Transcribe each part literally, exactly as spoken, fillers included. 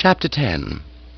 Chapter ten.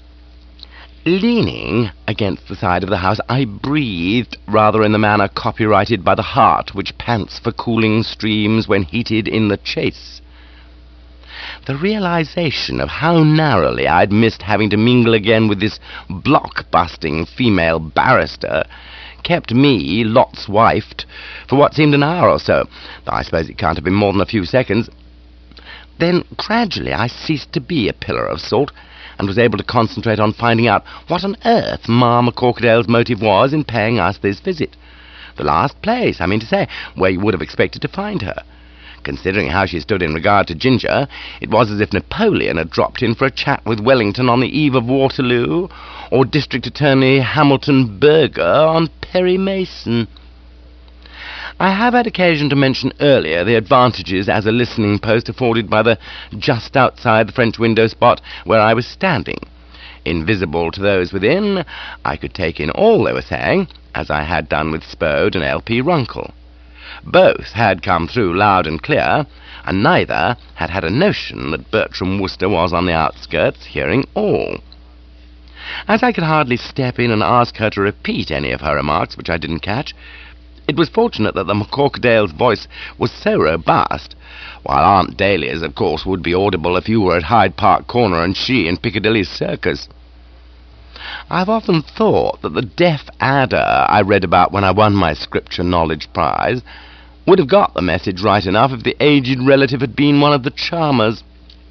Leaning against the side of the house, I breathed rather in the manner copyrighted by the heart which pants for cooling streams when heated in the chase. The realization of how narrowly I'd missed having to mingle again with this block-busting female barrister kept me Lot's-wifed for what seemed an hour or so, though I suppose it can't have been more than a few seconds. Then gradually I ceased to be a pillar of salt, and was able to concentrate on finding out what on earth Ma McCorquodale's motive was in paying us this visit. The last place, I mean to say, where you would have expected to find her. Considering how she stood in regard to Ginger, it was as if Napoleon had dropped in for a chat with Wellington on the eve of Waterloo, or District Attorney Hamilton Berger on Perry Mason. I have had occasion to mention earlier the advantages as a listening post afforded by the just outside the French window spot where I was standing. Invisible to those within, I could take in all they were saying, as I had done with Spode and L P Runkle. Both had come through loud and clear, and neither had had a notion that Bertram Wooster was on the outskirts, hearing all. As I could hardly step in and ask her to repeat any of her remarks which I didn't catch, it was fortunate that the McCorquodale's voice was so robust, while Aunt Dahlia's, of course, would be audible if you were at Hyde Park Corner and she in Piccadilly Circus. I've often thought that the deaf adder I read about when I won my Scripture Knowledge Prize would have got the message right enough if the aged relative had been one of the charmers.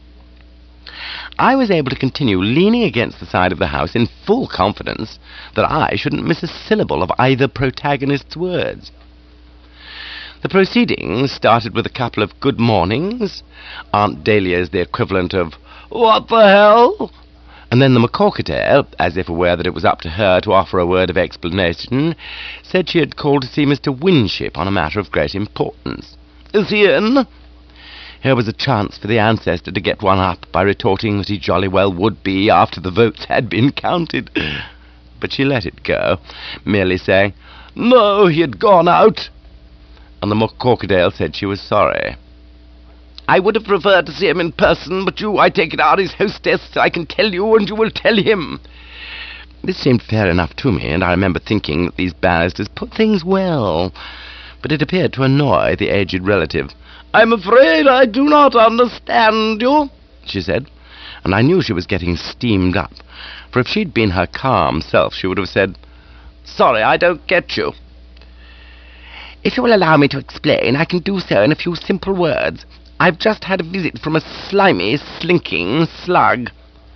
I was able to continue leaning against the side of the house in full confidence that I shouldn't miss a syllable of either protagonist's words. The proceedings started with a couple of good mornings, Aunt Dahlia's the equivalent of "What the hell?" and then the McCorquodale, as if aware that it was up to her to offer a word of explanation, said she had called to see Mister Winship on a matter of great importance. "Is he in?" Here was a chance for the ancestor to get one up by retorting that he jolly well would be after the votes had been counted. But she let it go, merely saying, "No, he had gone out," and the McCorquodale said she was sorry. "I would have preferred to see him in person, but you, I take it, are his hostess. I can tell you, and you will tell him." This seemed fair enough to me, and I remember thinking that these barristers put things well, but it appeared to annoy the aged relative. "I'm afraid I do not understand you," she said, and I knew she was getting steamed up, for if she'd been her calm self she would have said, "Sorry, I don't get you." "If you will allow me to explain, I can do so in a few simple words. I've just had a visit from a slimy, slinking slug."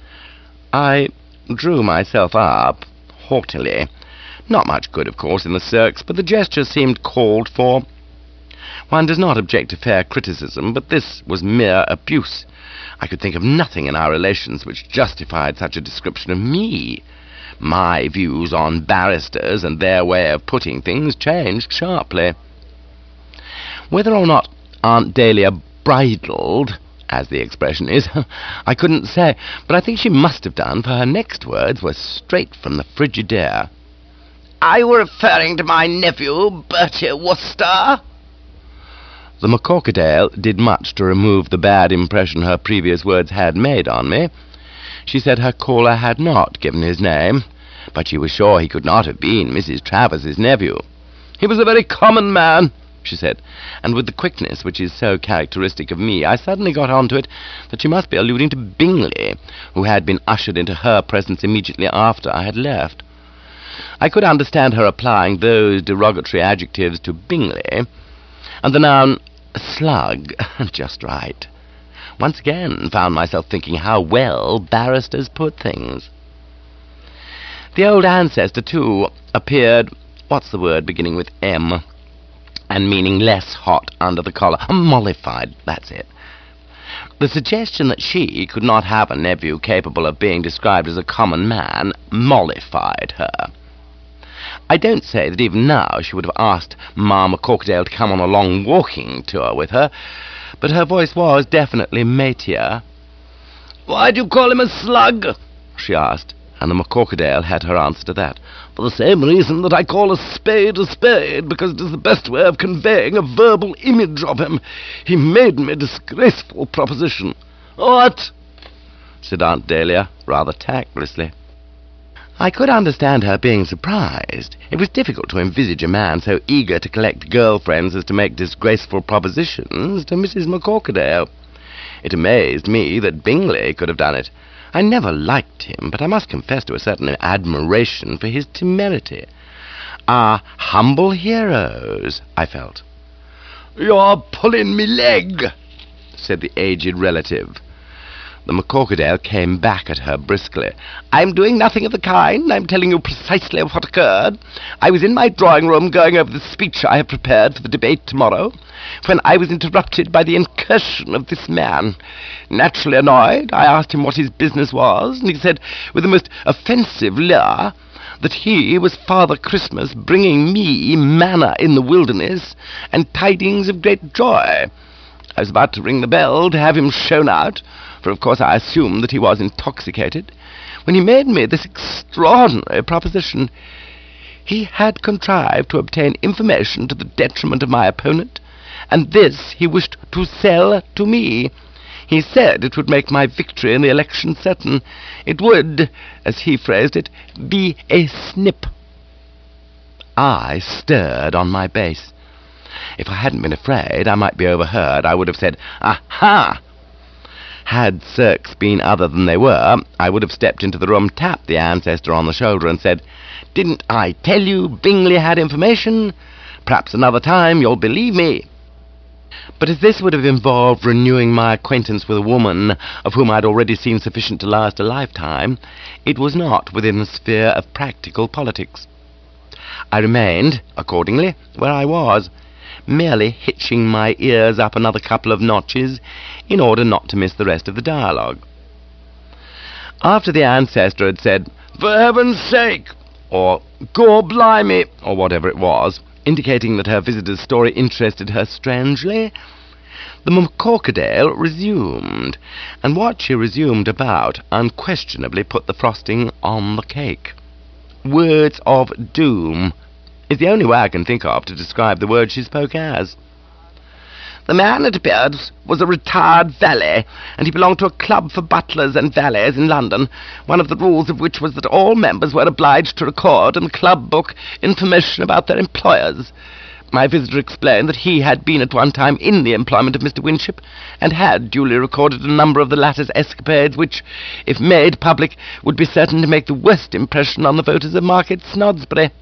I drew myself up, haughtily. Not much good, of course, in the circs, but the gesture seemed called for. One does not object to fair criticism, but this was mere abuse. I could think of nothing in our relations which justified such a description of me. My views on barristers and their way of putting things changed sharply. Whether or not Aunt Dahlia bridled, as the expression is, I couldn't say, but I think she must have done, for her next words were straight from the Frigidaire. "Are you referring to my nephew, Bertie Wooster?" The McCorquodale did much to remove the bad impression her previous words had made on me. She said her caller had not given his name, but she was sure he could not have been Missus Travers's nephew. "He was a very common man," she said, and with the quickness which is so characteristic of me, I suddenly got on to it that she must be alluding to Bingley, who had been ushered into her presence immediately after I had left. I could understand her applying those derogatory adjectives to Bingley, and the noun slug just right. Once again found myself thinking how well barristers put things. The old ancestor, too, appeared, what's the word beginning with M, and meaning less hot under the collar, mollified, that's it. The suggestion that she could not have a nephew capable of being described as a common man mollified her. I don't say that even now she would have asked Ma McCorquodale to come on a long walking tour with her, but her voice was definitely matier. "Why do you call him a slug?" she asked, and the McCorquodale had her answer to that. "For the same reason that I call a spade a spade, because it is the best way of conveying a verbal image of him. He made me a disgraceful proposition." "What?" said Aunt Dahlia, rather tactlessly. I could understand her being surprised. It was difficult to envisage a man so eager to collect girl-friends as to make disgraceful propositions to Missus McCorquodale. It amazed me that Bingley could have done it. I never liked him, but I must confess to a certain admiration for his temerity. Our humble heroes, I felt. "You're pulling me leg," said the aged relative. The McCorquodale came back at her briskly. "I'm doing nothing of the kind. I'm telling you precisely what occurred. I was in my drawing-room going over the speech I have prepared for the debate tomorrow, when I was interrupted by the incursion of this man. Naturally annoyed, I asked him what his business was, and he said, with the most offensive leer, that he was Father Christmas bringing me manna in the wilderness and tidings of great joy. I was about to ring the bell to have him shown out, for of course I assumed that he was intoxicated, when he made me this extraordinary proposition. He had contrived to obtain information to the detriment of my opponent, and this he wished to sell to me. He said it would make my victory in the election certain. It would, as he phrased it, be a snip." I stirred on my base. If I hadn't been afraid I might be overheard, I would have said, "Aha!" Had Cirques been other than they were, I would have stepped into the room, tapped the ancestor on the shoulder, and said, "Didn't I tell you Bingley had information? Perhaps another time you'll believe me." But as this would have involved renewing my acquaintance with a woman of whom I had already seen sufficient to last a lifetime, it was not within the sphere of practical politics. I remained, accordingly, where I was, merely hitching my ears up another couple of notches in order not to miss the rest of the dialogue. After the ancestor had said, "For heaven's sake," or "Gor blimey," or whatever it was, indicating that her visitor's story interested her strangely, the McCorquodale resumed, and what she resumed about unquestionably put the frosting on the cake. Words of doom is the only way I can think of to describe the word she spoke as. "The man, it appears, was a retired valet, and he belonged to a club for butlers and valets in London, one of the rules of which was that all members were obliged to record in the club book information about their employers. My visitor explained that he had been at one time in the employment of Mister Winship, and had duly recorded a number of the latter's escapades which, if made public, would be certain to make the worst impression on the voters of Market Snodsbury."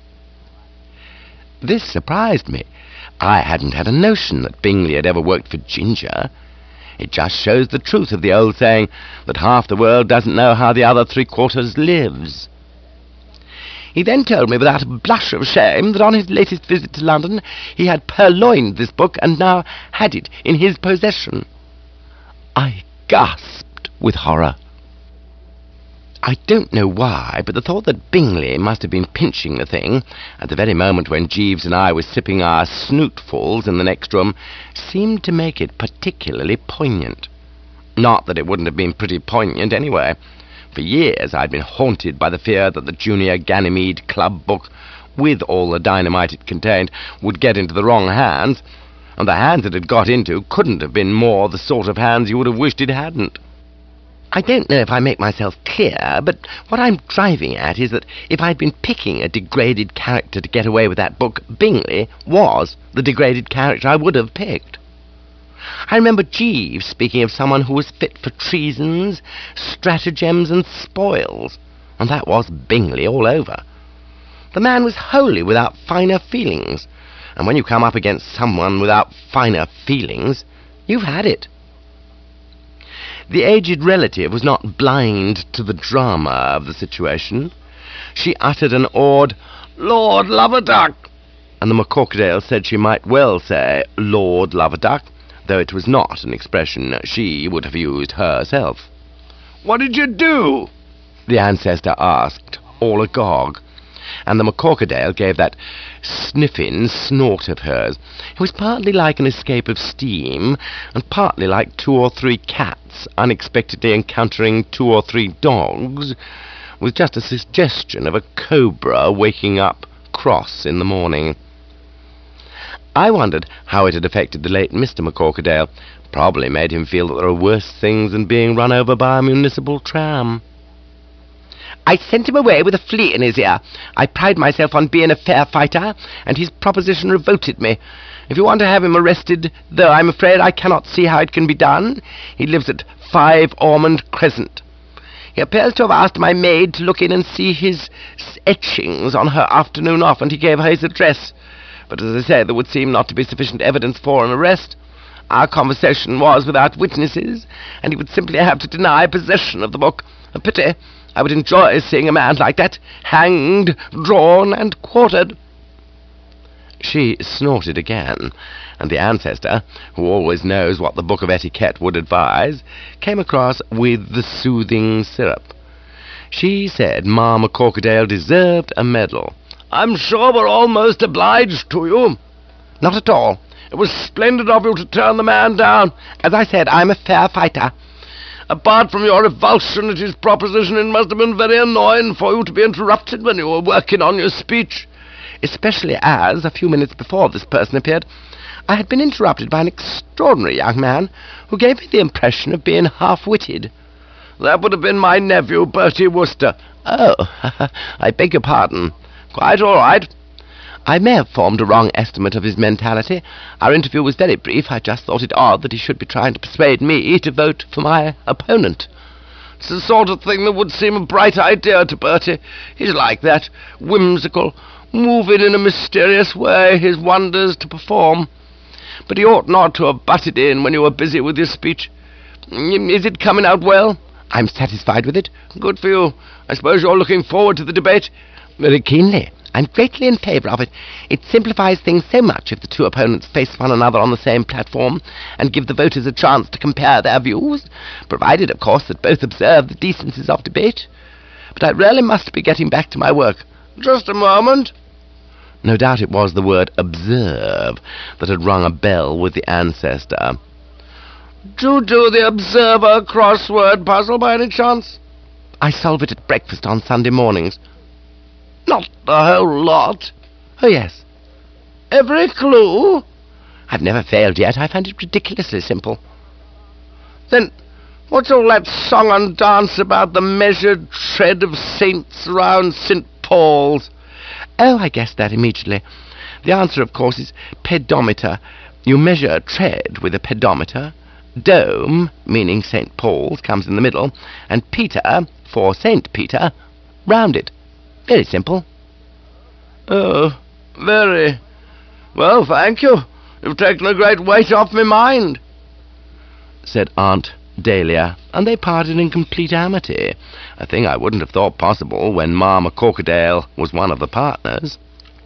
This surprised me. I hadn't had a notion that Bingley had ever worked for Ginger. It just shows the truth of the old saying that half the world doesn't know how the other three-quarters lives. He then told me without a blush of shame that on his latest visit to London he had purloined this book and now had it in his possession. I gasped with horror. I don't know why, but the thought that Bingley must have been pinching the thing at the very moment when Jeeves and I were sipping our snootfuls in the next room seemed to make it particularly poignant. Not that it wouldn't have been pretty poignant anyway. For years I'd been haunted by the fear that the Junior Ganymede Club book, with all the dynamite it contained, would get into the wrong hands, and the hands it had got into couldn't have been more the sort of hands you would have wished it hadn't. I don't know if I make myself clear, but what I'm driving at is that if I'd been picking a degraded character to get away with that book, Bingley was the degraded character I would have picked. I remember Jeeves speaking of someone who was fit for treasons, stratagems, and spoils, and that was Bingley all over. The man was wholly without finer feelings, and when you come up against someone without finer feelings, you've had it. The aged relative was not blind to the drama of the situation. She uttered an awed, "Lord Love-a-Duck," and the McCorquodale said she might well say Lord Love-a-Duck, though it was not an expression she would have used herself. "What did you do?" the ancestor asked, all agog, and the McCorquodale gave that sniffing snort of hers. It was partly like an escape of steam, and partly like two or three cats unexpectedly encountering two or three dogs, with just a suggestion of a cobra waking up cross in the morning. I wondered how it had affected the late Mister McCorquodale. Probably made him feel that there are worse things than being run over by a municipal tram. I sent him away with a flea in his ear. I pride myself on being a fair fighter, and his proposition revolted me. If you want to have him arrested, though I'm afraid I cannot see how it can be done, he lives at five Ormond Crescent. He appears to have asked my maid to look in and see his etchings on her afternoon off, and he gave her his address. But as I say, there would seem not to be sufficient evidence for an arrest. Our conversation was without witnesses, and he would simply have to deny possession of the book. A pity. I would enjoy seeing a man like that, hanged, drawn, and quartered. She snorted again, and the ancestor, who always knows what the Book of Etiquette would advise, came across with the soothing syrup. She said Ma McCorquodale deserved a medal. I'm sure we're almost obliged to you. Not at all. It was splendid of you to turn the man down. As I said, I'm a fair fighter. Apart from your revulsion at his proposition, it must have been very annoying for you to be interrupted when you were working on your speech. Especially as, a few minutes before this person appeared, I had been interrupted by an extraordinary young man who gave me the impression of being half-witted. That would have been my nephew, Bertie Wooster. Oh, I beg your pardon. Quite all right. I may have formed a wrong estimate of his mentality. Our interview was very brief. I just thought it odd that he should be trying to persuade me to vote for my opponent. It's the sort of thing that would seem a bright idea to Bertie. He's like that, whimsical, moving in a mysterious way his wonders to perform. But he ought not to have butted in when you were busy with your speech. Is it coming out well? I'm satisfied with it. Good for you. I suppose you're looking forward to the debate? Very keenly. I'm greatly in favour of it. It simplifies things so much if the two opponents face one another on the same platform and give the voters a chance to compare their views, provided, of course, that both observe the decencies of debate. But I really must be getting back to my work. Just a moment. No doubt it was the word observe that had rung a bell with the ancestor. Do you do the Observer crossword puzzle by any chance? I solve it at breakfast on Sunday mornings. Not the whole lot? Oh, yes. Every clue? I've never failed yet. I find it ridiculously simple. Then what's all that song and dance about the measured tread of saints round Saint Paul's? Oh, I guessed that immediately. The answer, of course, is pedometer. You measure tread with a pedometer. Dome, meaning Saint Paul's, comes in the middle, and Peter, for Saint Peter, round it. Very simple. Oh, very. Well, thank you. You've taken a great weight off my mind, said Aunt Dahlia, and they parted in complete amity, a thing I wouldn't have thought possible when Ma McCorquodale was one of the partners.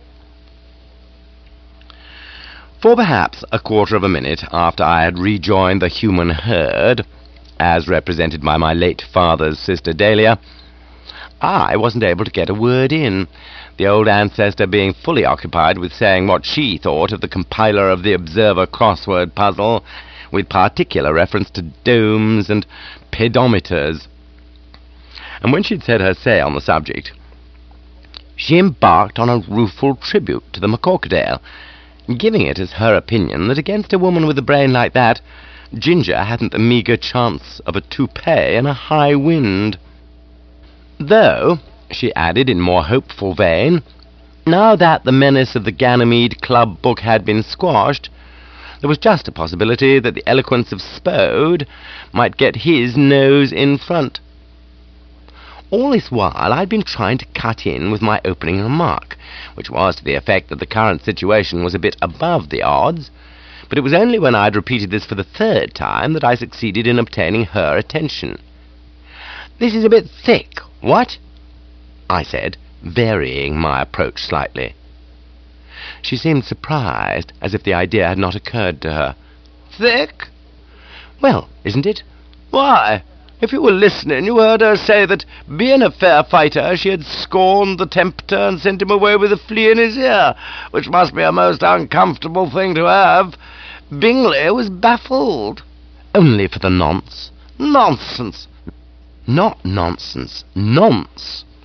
For perhaps a quarter of a minute after I had rejoined the human herd, as represented by my late father's sister Dahlia, I wasn't able to get a word in, the old ancestor being fully occupied with saying what she thought of the compiler of the Observer crossword puzzle, with particular reference to domes and pedometers. And when she'd said her say on the subject, she embarked on a rueful tribute to the McCorquodale, giving it as her opinion that against a woman with a brain like that, Ginger hadn't the meagre chance of a toupee in a high wind. Though, she added in more hopeful vein, now that the menace of the Ganymede Club book had been squashed, there was just a possibility that the eloquence of Spode might get his nose in front. All this while I'd been trying to cut in with my opening remark, which was to the effect that the current situation was a bit above the odds, but it was only when I'd repeated this for the third time that I succeeded in obtaining her attention. This is a bit thick, what? I said, varying my approach slightly. She seemed surprised, as if the idea had not occurred to her. Thick? Well, isn't it? Why, if you were listening, you heard her say that, being a fair fighter, she had scorned the tempter and sent him away with a flea in his ear, which must be a most uncomfortable thing to have. Bingley was baffled. Only for the nonce. Nonsense. Not nonsense. Nonce.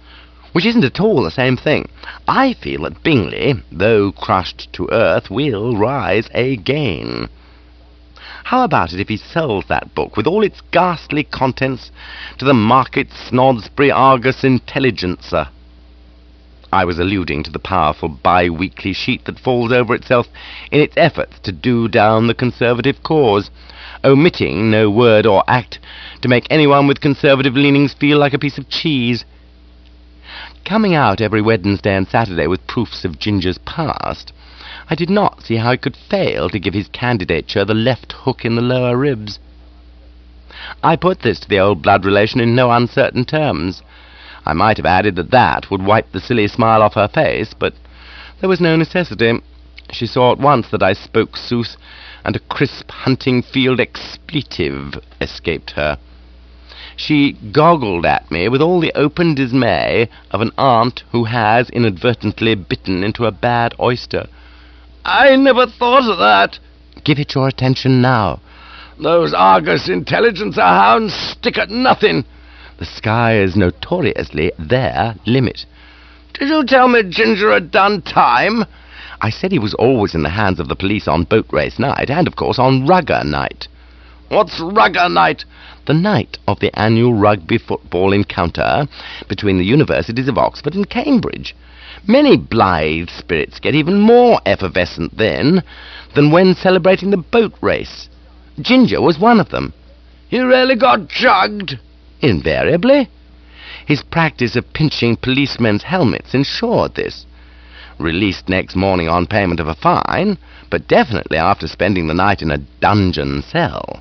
Which isn't at all the same thing. I feel that Bingley, though crushed to earth, will rise again. How about it if he sells that book, with all its ghastly contents, to the Market Snodsbury Argus Intelligencer? I was alluding to the powerful bi-weekly sheet that falls over itself in its efforts to do down the Conservative cause, omitting no word or act to make anyone with Conservative leanings feel like a piece of cheese. Coming out every Wednesday and Saturday with proofs of Ginger's past, I did not see how he could fail to give his candidature the left hook in the lower ribs. I put this to the old blood relation in no uncertain terms. I might have added that that would wipe the silly smile off her face, but there was no necessity. She saw at once that I spoke sooth, and a crisp hunting-field expletive escaped her. She goggled at me with all the open dismay of an aunt who has inadvertently bitten into a bad oyster. I never thought of that. Give it your attention now. Those Argus Intelligencer hounds stick at nothing. The sky is notoriously their limit. Did you tell me Ginger had done time? I said he was always in the hands of the police on boat race night, and of course on rugger night. What's rugger night? The night of the annual rugby football encounter between the universities of Oxford and Cambridge. Many blithe spirits get even more effervescent then than when celebrating the boat race. Ginger was one of them. He really got jugged? Invariably. His practice of pinching policemen's helmets ensured this. Released next morning on payment of a fine, but definitely after spending the night in a dungeon cell.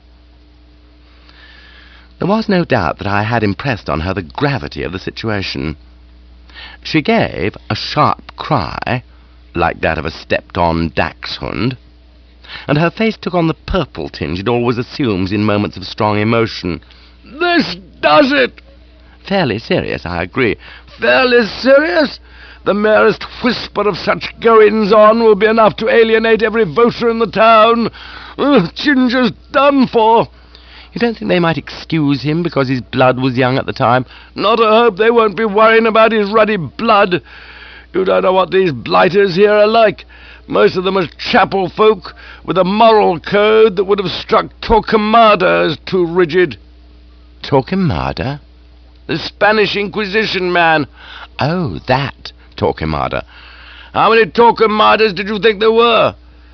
There was no doubt that I had impressed on her the gravity of the situation. She gave a sharp cry, like that of a stepped-on dachshund, and her face took on the purple tinge it always assumes in moments of strong emotion. This does it! Fairly serious, I agree. Fairly serious? The merest whisper of such goings-on will be enough to alienate every voter in the town. Ugh, Ginger's done for. You don't think they might excuse him because his blood was young at the time? Not a hope. They won't be worrying about his ruddy blood. You don't know what these blighters here are like. Most of them are chapel folk with a moral code that would have struck Torquemada as too rigid. Torquemada? The Spanish Inquisition man. Oh, that Torquemada. How many Torquemadas did you think there were?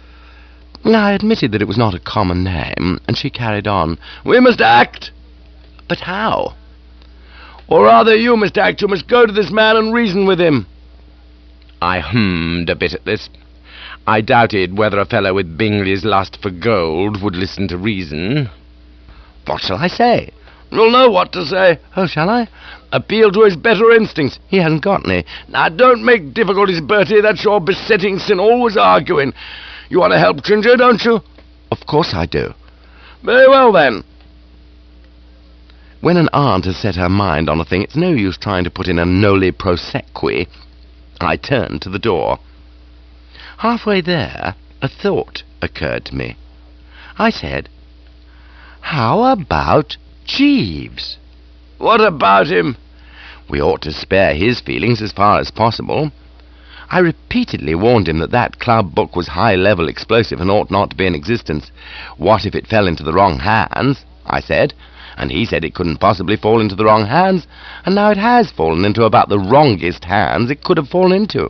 I admitted that it was not a common name, and she carried on. We must act. But how? Or rather, you must act. You must go to this man and reason with him. I hummed a bit at this. I doubted whether a fellow with Bingley's lust for gold would listen to reason. What shall I say? You'll know what to say. Oh, shall I? Appeal to his better instincts. He hasn't got any. Now, don't make difficulties, Bertie. That's your besetting sin, always arguing. You want to help Ginger, don't you? Of course I do. Very well, then. When an aunt has set her mind on a thing, it's no use trying to put in a noli prosequi. I turned to the door. Halfway there, a thought occurred to me. I said, "How about Jeeves?" What about him? We ought to spare his feelings as far as possible. I repeatedly warned him that that club book was high-level explosive and ought not to be in existence. What if it fell into the wrong hands, I said, and he said it couldn't possibly fall into the wrong hands, and now it has fallen into about the wrongest hands it could have fallen into.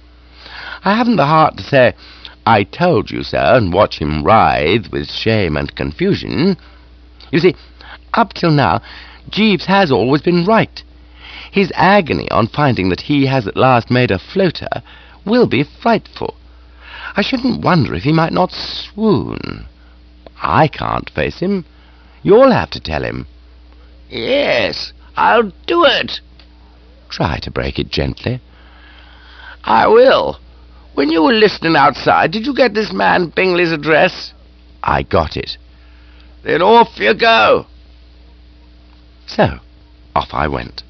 I haven't the heart to say, "I told you so," and watch him writhe with shame and confusion. You see, up till now, Jeeves has always been right. His agony on finding that he has at last made a floater will be frightful. I shouldn't wonder if he might not swoon. I can't face him. You'll have to tell him. Yes, I'll do it. Try to break it gently. I will. When you were listening outside, did you get this man Bingley's address? I got it. Then off you go. So, off I went.